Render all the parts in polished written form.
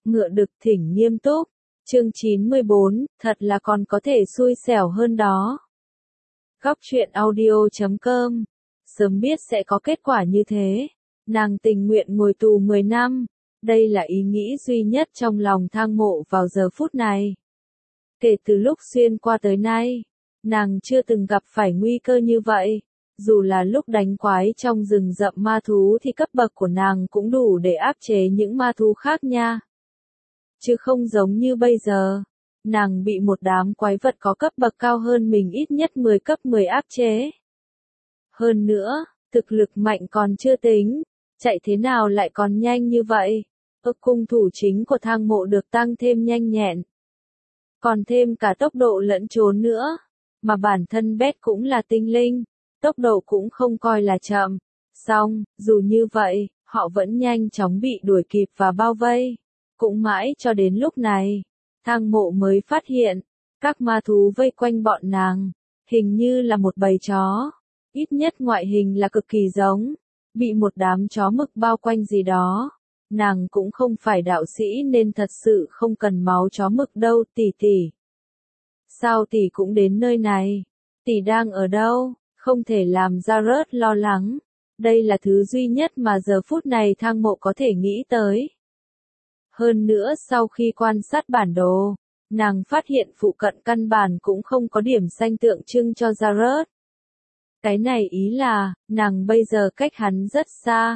Ngựa đực thỉnh nghiêm túc. Chương 94, thật là còn có thể xui xẻo hơn đó. Góc truyện audio.com. Sớm biết sẽ có kết quả như thế, nàng tình nguyện ngồi tù 10 năm. Đây là ý nghĩ duy nhất trong lòng Thang Mộ vào giờ phút này. Kể từ lúc xuyên qua tới nay, nàng chưa từng gặp phải nguy cơ như vậy. Dù là lúc đánh quái trong rừng rậm ma thú thì cấp bậc của nàng cũng đủ để áp chế những ma thú khác nha. Chứ không giống như bây giờ, nàng bị một đám quái vật có cấp bậc cao hơn mình ít nhất 10 cấp 10 áp chế. Hơn nữa, thực lực mạnh còn chưa tính, chạy thế nào lại còn nhanh như vậy. Cung thủ chính của Thang Mộ được tăng thêm nhanh nhẹn, còn thêm cả tốc độ lẫn trốn nữa, mà bản thân Bét cũng là tinh linh, tốc độ cũng không coi là chậm. Song, dù như vậy, họ vẫn nhanh chóng bị đuổi kịp và bao vây. Cũng mãi cho đến lúc này, Thang Mộ mới phát hiện, các ma thú vây quanh bọn nàng, hình như là một bầy chó, ít nhất ngoại hình là cực kỳ giống, bị một đám chó mực bao quanh gì đó. Nàng cũng không phải đạo sĩ nên thật sự không cần máu chó mực đâu tỷ tỷ. Sao tỷ cũng đến nơi này? Tỷ đang ở đâu? Không thể làm Jared lo lắng. Đây là thứ duy nhất mà giờ phút này Thang Mộ có thể nghĩ tới. Hơn nữa sau khi quan sát bản đồ, nàng phát hiện phụ cận căn bản cũng không có điểm xanh tượng trưng cho Jared. Cái này ý là, nàng bây giờ cách hắn rất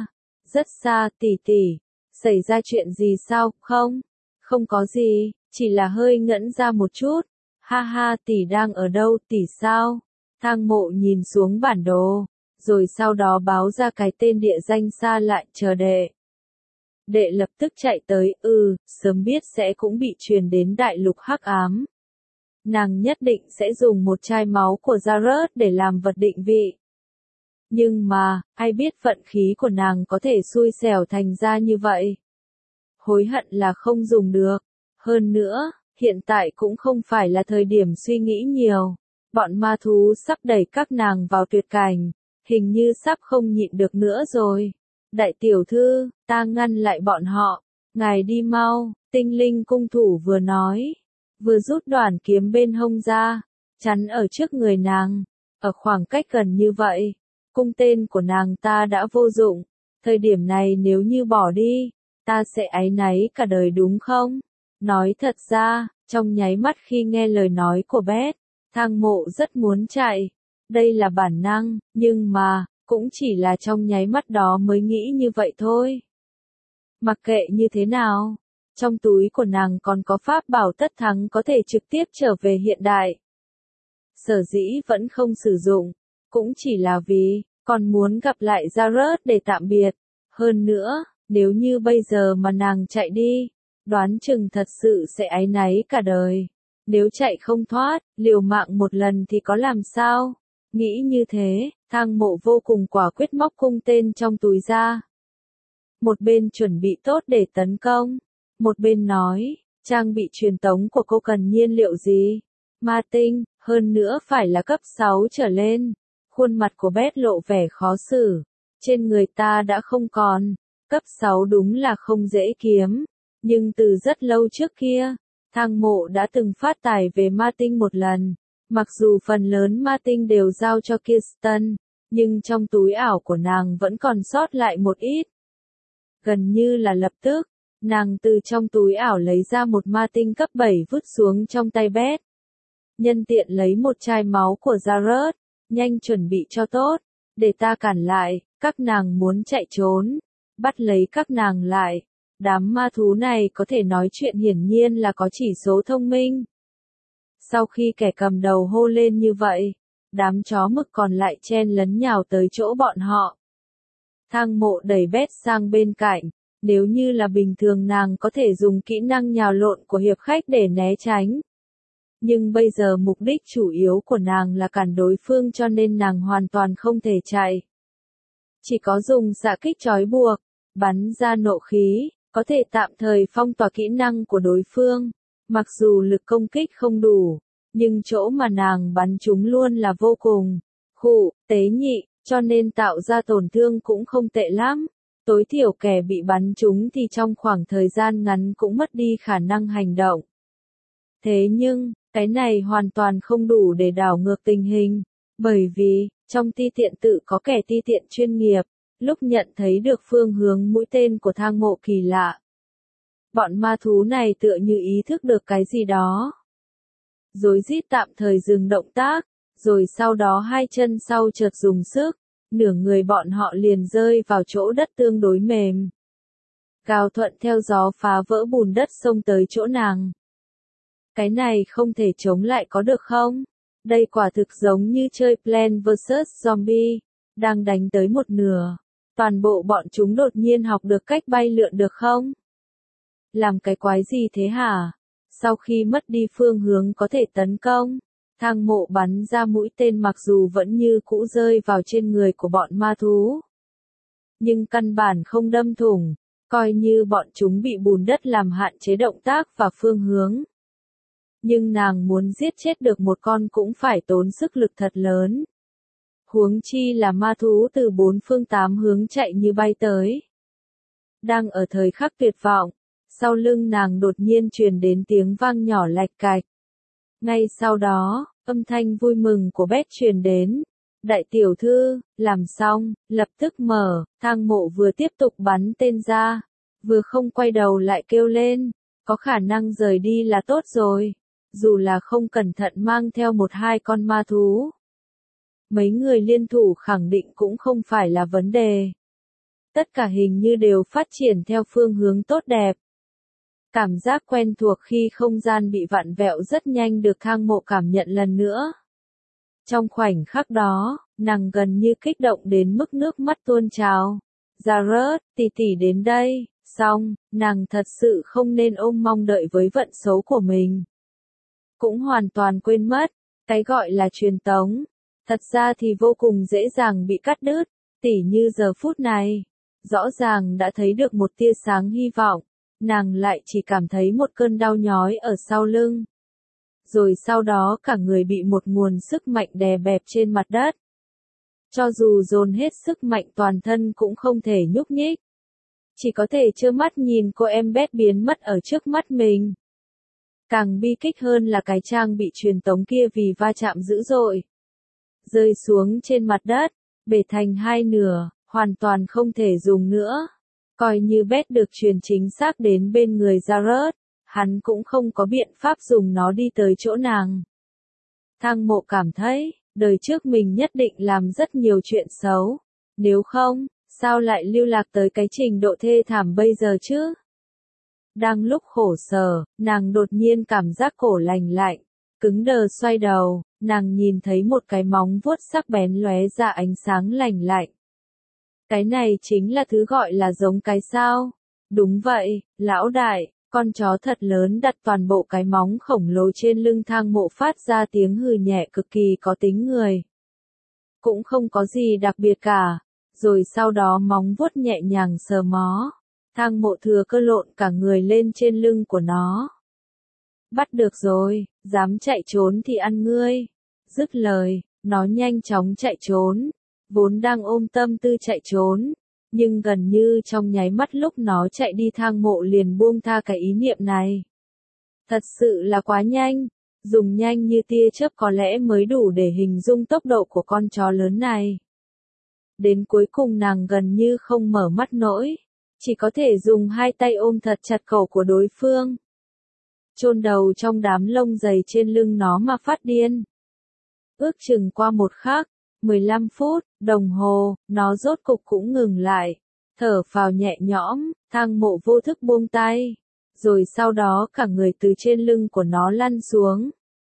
xa tỷ tỷ. Xảy ra chuyện gì sao, không? Không có gì, chỉ là hơi ngẩn ra một chút. Ha ha, tỷ đang ở đâu, tỷ sao? Thang Mộ nhìn xuống bản đồ, rồi sau đó báo ra cái tên địa danh xa lại chờ đệ. Đệ lập tức chạy tới, sớm biết sẽ cũng bị truyền đến đại lục hắc ám. Nàng nhất định sẽ dùng một chai máu của Jared để làm vật định vị. Nhưng mà, ai biết vận khí của nàng có thể xui xẻo thành ra như vậy. Hối hận là không dùng được. Hơn nữa, hiện tại cũng không phải là thời điểm suy nghĩ nhiều. Bọn ma thú sắp đẩy các nàng vào tuyệt cảnh, hình như sắp không nhịn được nữa rồi. Đại tiểu thư, ta ngăn lại bọn họ. Ngài đi mau, tinh linh cung thủ vừa nói, vừa rút đoạn kiếm bên hông ra, chắn ở trước người nàng. Ở khoảng cách gần như vậy, cung tên của nàng ta đã vô dụng. Thời điểm này nếu như bỏ đi, ta sẽ áy náy cả đời đúng không? Nói thật ra, trong nháy mắt khi nghe lời nói của Bét, Thang Mộ rất muốn chạy. Đây là bản năng, nhưng mà, cũng chỉ là trong nháy mắt đó mới nghĩ như vậy thôi. Mặc kệ như thế nào, trong túi của nàng còn có pháp bảo tất thắng có thể trực tiếp trở về hiện đại. Sở dĩ vẫn không sử dụng, cũng chỉ là vì, còn muốn gặp lại Jared để tạm biệt. Hơn nữa, nếu như bây giờ mà nàng chạy đi, đoán chừng thật sự sẽ áy náy cả đời. Nếu chạy không thoát, liều mạng một lần thì có làm sao? Nghĩ như thế, Thang Mộ vô cùng quả quyết móc cung tên trong túi ra. Một bên chuẩn bị tốt để tấn công, một bên nói, trang bị truyền tống của cô cần nhiên liệu gì? Ma tinh, hơn nữa phải là cấp 6 trở lên. Khuôn mặt của Bét lộ vẻ khó xử. Trên người ta đã không còn. Cấp 6 đúng là không dễ kiếm. Nhưng từ rất lâu trước kia, Thang Mộ đã từng phát tài về ma tinh một lần. Mặc dù phần lớn ma tinh đều giao cho Kirsten, nhưng trong túi ảo của nàng vẫn còn sót lại một ít. Gần như là lập tức, nàng từ trong túi ảo lấy ra một ma tinh cấp 7 vứt xuống trong tay Bét. Nhân tiện lấy một chai máu của Jared, nhanh chuẩn bị cho tốt, để ta cản lại, các nàng muốn chạy trốn, bắt lấy các nàng lại. Đám ma thú này có thể nói chuyện hiển nhiên là có chỉ số thông minh. Sau khi kẻ cầm đầu hô lên như vậy, đám chó mực còn lại chen lấn nhào tới chỗ bọn họ. Thang Mộ đẩy Bét sang bên cạnh, nếu như là bình thường nàng có thể dùng kỹ năng nhào lộn của hiệp khách để né tránh. Nhưng bây giờ mục đích chủ yếu của nàng là cản đối phương cho nên nàng hoàn toàn không thể chạy. Chỉ có dùng xạ kích trói buộc, bắn ra nộ khí, có thể tạm thời phong tỏa kỹ năng của đối phương. Mặc dù lực công kích không đủ, nhưng chỗ mà nàng bắn chúng luôn là vô cùng tế nhị, cho nên tạo ra tổn thương cũng không tệ lắm. Tối thiểu kẻ bị bắn trúng thì trong khoảng thời gian ngắn cũng mất đi khả năng hành động. Thế nhưng, cái này hoàn toàn không đủ để đảo ngược tình hình, bởi vì, trong ti tiện tự có kẻ ti tiện chuyên nghiệp, lúc nhận thấy được phương hướng mũi tên của thang mộ kỳ lạ. Bọn ma thú này tựa như ý thức được cái gì đó. Rối rít tạm thời dừng động tác, rồi sau đó hai chân sau chợt dùng sức, nửa người bọn họ liền rơi vào chỗ đất tương đối mềm. Gào thuận theo gió phá vỡ bùn đất xông tới chỗ nàng. Cái này không thể chống lại có được không? Đây quả thực giống như chơi Plants vs Zombie, đang đánh tới một nửa. Toàn bộ bọn chúng đột nhiên học được cách bay lượn được không? Làm cái quái gì thế hả? Sau khi mất đi phương hướng có thể tấn công, thang mộ bắn ra mũi tên mặc dù vẫn như cũ rơi vào trên người của bọn ma thú. Nhưng căn bản không đâm thủng, coi như bọn chúng bị bùn đất làm hạn chế động tác và phương hướng. Nhưng nàng muốn giết chết được một con cũng phải tốn sức lực thật lớn. Huống chi là ma thú từ bốn phương tám hướng chạy như bay tới. Đang ở thời khắc tuyệt vọng, sau lưng nàng đột nhiên truyền đến tiếng vang nhỏ lạch cạch. Ngay sau đó, âm thanh vui mừng của Beth truyền đến. Đại tiểu thư, làm xong, lập tức mở, thang mộ vừa tiếp tục bắn tên ra, vừa không quay đầu lại kêu lên, có khả năng rời đi là tốt rồi, dù là không cẩn thận mang theo một hai con ma thú. Mấy người liên thủ khẳng định cũng không phải là vấn đề. Tất cả hình như đều phát triển theo phương hướng tốt đẹp. Cảm giác quen thuộc khi không gian bị vặn vẹo rất nhanh được thang mộ cảm nhận lần nữa. Trong khoảnh khắc đó, nàng gần như kích động đến mức nước mắt tuôn trào. Jared, tỷ tỷ đến đây, xong, nàng thật sự không nên ôm mong đợi với vận số của mình. Cũng hoàn toàn quên mất, cái gọi là truyền tống. Thật ra thì vô cùng dễ dàng bị cắt đứt, tỉ như giờ phút này. Rõ ràng đã thấy được một tia sáng hy vọng, nàng lại chỉ cảm thấy một cơn đau nhói ở sau lưng. Rồi sau đó cả người bị một nguồn sức mạnh đè bẹp trên mặt đất. Cho dù dồn hết sức mạnh toàn thân cũng không thể nhúc nhích. Chỉ có thể trơ mắt nhìn cô em Beth biến mất ở trước mắt mình. Càng bi kích hơn là cái trang bị truyền tống kia vì va chạm dữ dội. Rơi xuống trên mặt đất, bể thành hai nửa, hoàn toàn không thể dùng nữa. Coi như Beth được truyền chính xác đến bên người Jared, hắn cũng không có biện pháp dùng nó đi tới chỗ nàng. Thang mộ cảm thấy, đời trước mình nhất định làm rất nhiều chuyện xấu. Nếu không, sao lại lưu lạc tới cái trình độ thê thảm bây giờ chứ? Đang lúc khổ sở, nàng đột nhiên cảm giác cổ lành lạnh, cứng đờ xoay đầu, nàng nhìn thấy một cái móng vuốt sắc bén lóe ra ánh sáng lành lạnh. Cái này chính là thứ gọi là giống cái sao? Đúng vậy, lão đại, con chó thật lớn đặt toàn bộ cái móng khổng lồ trên lưng thang mộ phát ra tiếng hừ nhẹ cực kỳ có tính người. Cũng không có gì đặc biệt cả, rồi sau đó móng vuốt nhẹ nhàng sờ mó. Thang mộ thừa cơ lộn cả người lên trên lưng của nó. Bắt được rồi, dám chạy trốn thì ăn ngươi. Dứt lời, nó nhanh chóng chạy trốn. Vốn đang ôm tâm tư chạy trốn, nhưng gần như trong nháy mắt lúc nó chạy đi thang mộ liền buông tha cái ý niệm này. Thật sự là quá nhanh, dùng nhanh như tia chớp có lẽ mới đủ để hình dung tốc độ của con chó lớn này. Đến cuối cùng nàng gần như không mở mắt nổi, chỉ có thể dùng hai tay ôm thật chặt cổ của đối phương. Chôn đầu trong đám lông dày trên lưng nó mà phát điên. Ước chừng qua một khắc, 15 phút, đồng hồ, nó rốt cục cũng ngừng lại. Thở phào nhẹ nhõm, thang mộ vô thức buông tay. Rồi sau đó cả người từ trên lưng của nó lăn xuống.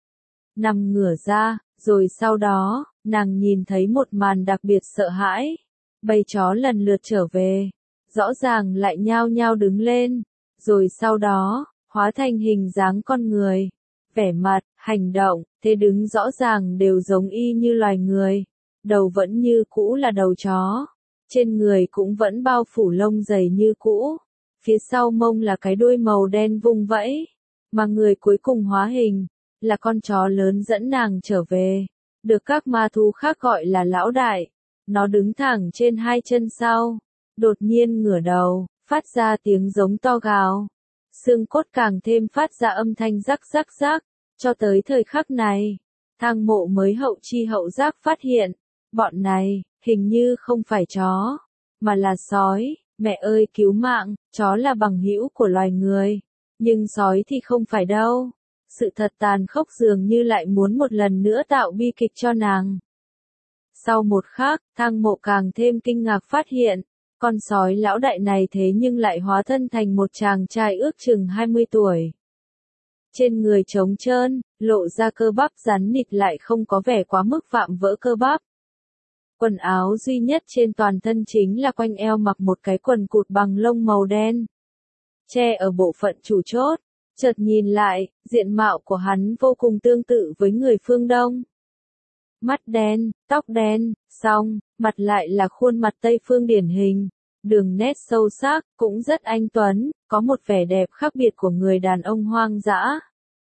Nằm ngửa ra, rồi sau đó, nàng nhìn thấy một màn đặc biệt sợ hãi. Bầy chó lần lượt trở về. Rõ ràng lại nhao nhao đứng lên. Rồi sau đó, hóa thành hình dáng con người. Vẻ mặt, hành động, thế đứng rõ ràng đều giống y như loài người. Đầu vẫn như cũ là đầu chó. Trên người cũng vẫn bao phủ lông dày như cũ. Phía sau mông là cái đuôi màu đen vung vẫy. Mà người cuối cùng hóa hình, là con chó lớn dẫn nàng trở về. Được các ma thú khác gọi là lão đại. Nó đứng thẳng trên hai chân sau. đột nhiên ngửa đầu, phát ra tiếng giống to gào. Xương cốt càng thêm phát ra âm thanh rắc rắc rắc, cho tới thời khắc này, Thang Mộ mới hậu chi hậu giác phát hiện, bọn này, hình như không phải chó, mà là sói. Mẹ ơi cứu mạng, chó là bằng hữu của loài người, nhưng sói thì không phải đâu. Sự thật tàn khốc dường như lại muốn một lần nữa tạo bi kịch cho nàng. Sau một khắc, Thang Mộ càng thêm kinh ngạc phát hiện, con sói lão đại này thế nhưng lại hóa thân thành một chàng trai ước chừng 20 tuổi. Trên người trống trơn, lộ ra cơ bắp rắn nịt lại không có vẻ quá mức vạm vỡ cơ bắp. Quần áo duy nhất trên toàn thân chính là quanh eo mặc một cái quần cụt bằng lông màu đen, che ở bộ phận chủ chốt. Chợt nhìn lại, diện mạo của hắn vô cùng tương tự với người phương Đông. Mắt đen, tóc đen, song, mặt lại là khuôn mặt Tây phương điển hình, đường nét sâu sắc, cũng rất anh tuấn, có một vẻ đẹp khác biệt của người đàn ông hoang dã.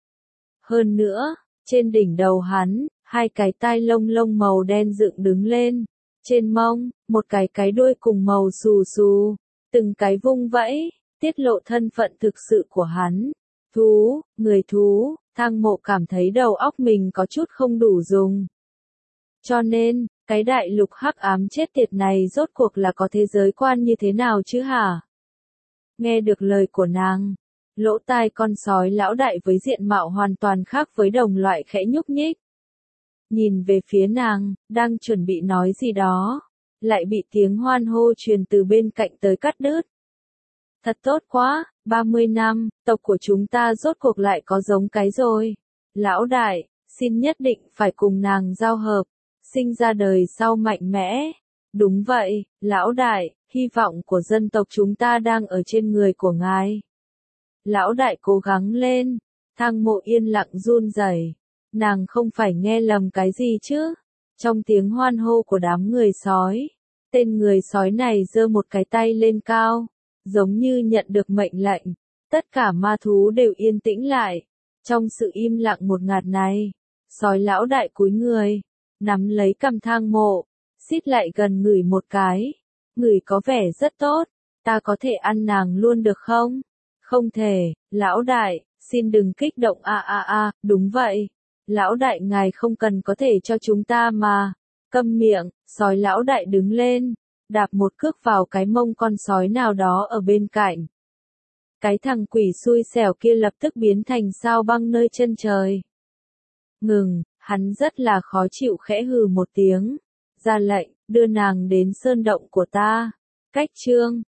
Hơn nữa, trên đỉnh đầu hắn, hai cái tai lông lông màu đen dựng đứng lên, trên mông, một cái đuôi cùng màu xù xù, từng cái vung vẫy, tiết lộ thân phận thực sự của hắn. Thú, người thú, Thang Mộ cảm thấy đầu óc mình có chút không đủ dùng. Cho nên, cái đại lục hắc ám chết tiệt này rốt cuộc là có thế giới quan như thế nào chứ hả? Nghe được lời của nàng, lỗ tai con sói lão đại với diện mạo hoàn toàn khác với đồng loại khẽ nhúc nhích. Nhìn về phía nàng, đang chuẩn bị nói gì đó, lại bị tiếng hoan hô truyền từ bên cạnh tới cắt đứt. Thật tốt quá, 30 năm, tộc của chúng ta rốt cuộc lại có giống cái rồi. Lão đại, xin nhất định phải cùng nàng giao hợp, sinh ra đời sau mạnh mẽ. Đúng vậy, lão đại, hy vọng của dân tộc chúng ta đang ở trên người của ngài. Lão đại cố gắng lên, Thang Mộ yên lặng run rẩy. Nàng không phải nghe lầm cái gì chứ? Trong tiếng hoan hô của đám người sói, tên người sói này giơ một cái tay lên cao, giống như nhận được mệnh lệnh. Tất cả ma thú đều yên tĩnh lại. Trong sự im lặng một ngạt này, sói lão đại cúi người, nắm lấy cằm Thang Mộ, xít lại gần ngửi một cái. Ngửi có vẻ rất tốt, ta có thể ăn nàng luôn được không? Không thể, lão đại, xin đừng kích động đúng vậy. Lão đại ngài không cần có thể cho chúng ta mà. Câm miệng, sói lão đại đứng lên, đạp một cước vào cái mông con sói nào đó ở bên cạnh. Cái thằng quỷ xui xẻo kia lập tức biến thành sao băng nơi chân trời. Ngừng, hắn rất là khó chịu khẽ hừ một tiếng, ra lệnh, đưa nàng đến sơn động của ta. Cách chương